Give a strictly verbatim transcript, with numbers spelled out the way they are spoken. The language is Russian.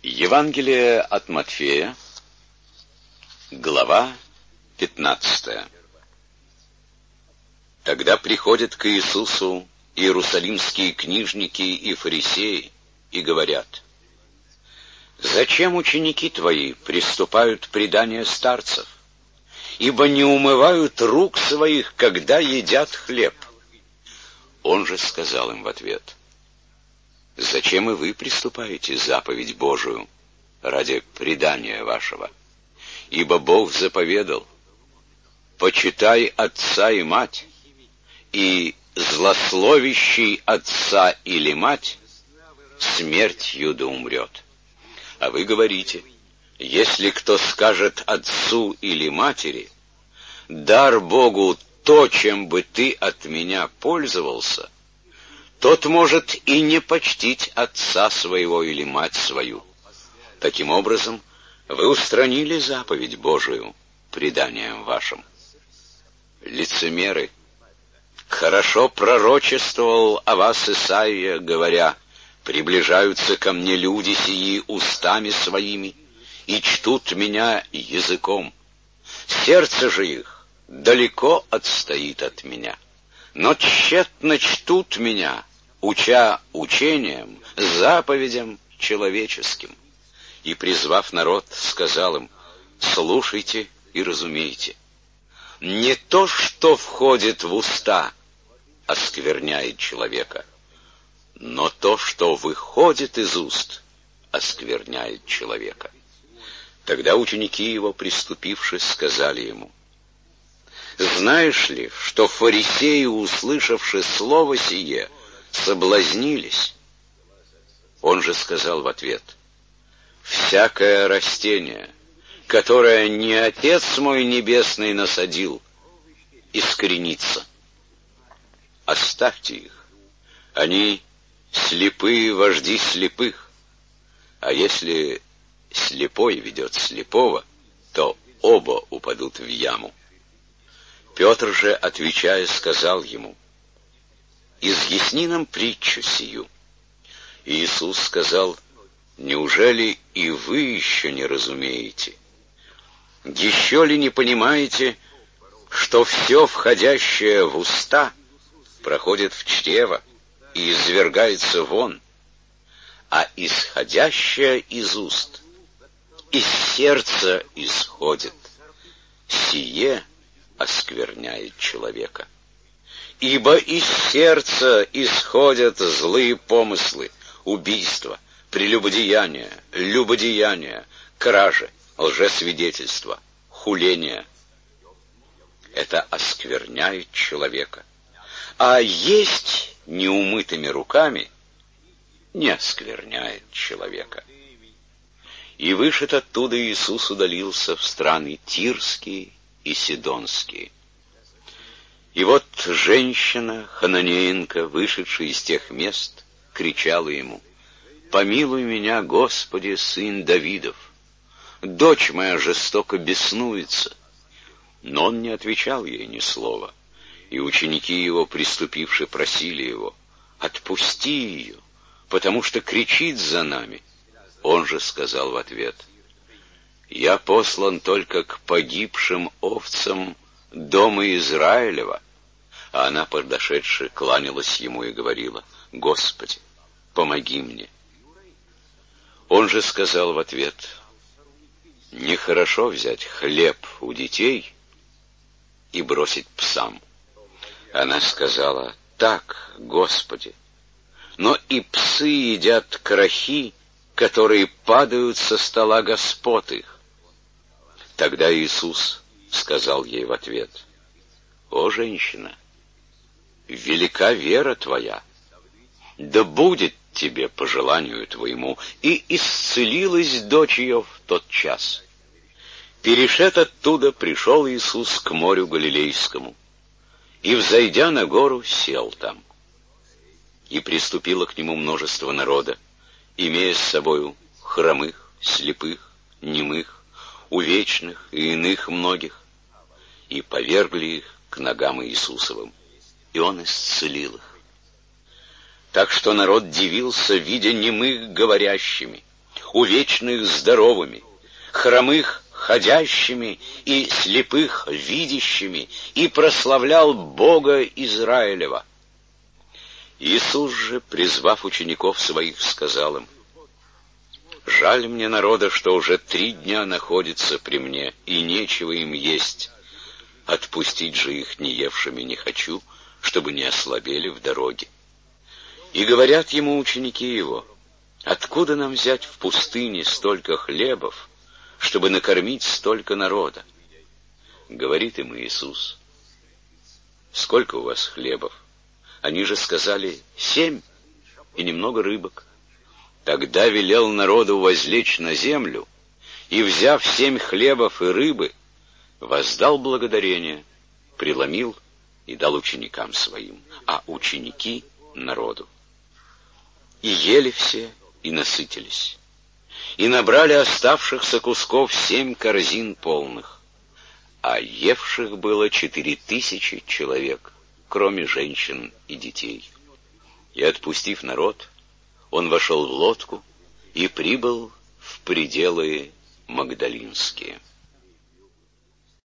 Евангелие от Матфея, глава пятнадцатая. Тогда приходят к Иисусу иерусалимские книжники и фарисеи и говорят: «Зачем ученики твои приступают предания старцев? Ибо не умывают рук своих, когда едят хлеб». Он же сказал им в ответ: «Зачем и вы приступаете заповедь Божию ради предания вашего? Ибо Бог заповедал: почитай отца и мать, и злословящий отца или мать смертью да умрет. А вы говорите: если кто скажет отцу или матери: дар Богу то, чем бы ты от меня пользовался, тот может и не почтить отца своего или мать свою. Таким образом, вы устранили заповедь Божию преданием вашим. Лицемеры! Хорошо пророчествовал о вас Исаия, говоря: приближаются ко мне люди сии устами своими и чтут меня языком. Сердце же их далеко отстоит от меня, но тщетно чтут меня, уча учением, заповедям человеческим». И, призвав народ, сказал им: слушайте и разумейте. Не то, что входит в уста, оскверняет человека, но то, что выходит из уст, оскверняет человека. Тогда ученики его, приступивши, сказали ему: знаешь ли, что фарисеи, услышавши слово сие, соблазнились? Он же сказал в ответ: всякое растение, которое не Отец мой Небесный насадил, искоренится. Оставьте их, они слепые вожди слепых, а если слепой ведет слепого, то оба упадут в яму. Петр же, отвечая, сказал ему: изъясни нам притчу сию. И Иисус сказал: неужели и вы еще не разумеете? Еще ли не понимаете, что все входящее в уста проходит в чрево и извергается вон, а исходящее из уст из сердца исходит, сие оскверняет человека. Ибо из сердца исходят злые помыслы, убийства, прелюбодеяния, любодеяния, кражи, лжесвидетельства, хуления. Это оскверняет человека. А есть неумытыми руками не оскверняет человека. И вышед оттуда Иисус удалился в страны Тирские и Сидонские. И вот женщина, хананеянка, вышедшая из тех мест, кричала ему: «Помилуй меня, Господи, сын Давидов! Дочь моя жестоко беснуется». Но он не отвечал ей ни слова, и ученики его, приступивши, просили его: «Отпусти ее, потому что кричит за нами». Он же сказал в ответ: «Я послан только к погибшим овцам дома Израилева». А она, подошедши, кланялась ему и говорила: «Господи, помоги мне». Он же сказал в ответ: «Нехорошо взять хлеб у детей и бросить псам». Она сказала: «Так, Господи, но и псы едят крахи, которые падают со стола господ их». Тогда Иисус сказал ей в ответ: «О, женщина, велика вера твоя, да будет тебе по желанию твоему». И исцелилась дочь ее в тот час. Перешед оттуда, пришел Иисус к морю Галилейскому, и, взойдя на гору, сел там. И приступило к нему множество народа, имея с собою хромых, слепых, немых, увечных и иных многих, и повергли их к ногам Иисусовым, и Он исцелил их. Так что народ дивился, видя немых говорящими, увечных здоровыми, хромых ходящими и слепых видящими, и прославлял Бога Израилева. Иисус же, призвав учеников своих, сказал им: «Жаль мне народа, что уже три дня находится при мне, и нечего им есть. Отпустить же их не евшими не хочу, чтобы не ослабели в дороге». И говорят ему ученики его: «Откуда нам взять в пустыне столько хлебов, чтобы накормить столько народа?» Говорит им Иисус: «Сколько у вас хлебов?» Они же сказали: «Семь, и немного рыбок». Тогда велел народу возлечь на землю, и, взяв семь хлебов и рыбы, воздал благодарение, преломил и дал ученикам своим, а ученики — народу. И ели все, и насытились, и набрали оставшихся кусков семь корзин полных, а евших было четыре тысячи человек, кроме женщин и детей. И, отпустив народ, он вошел в лодку и прибыл в пределы Магдалинские.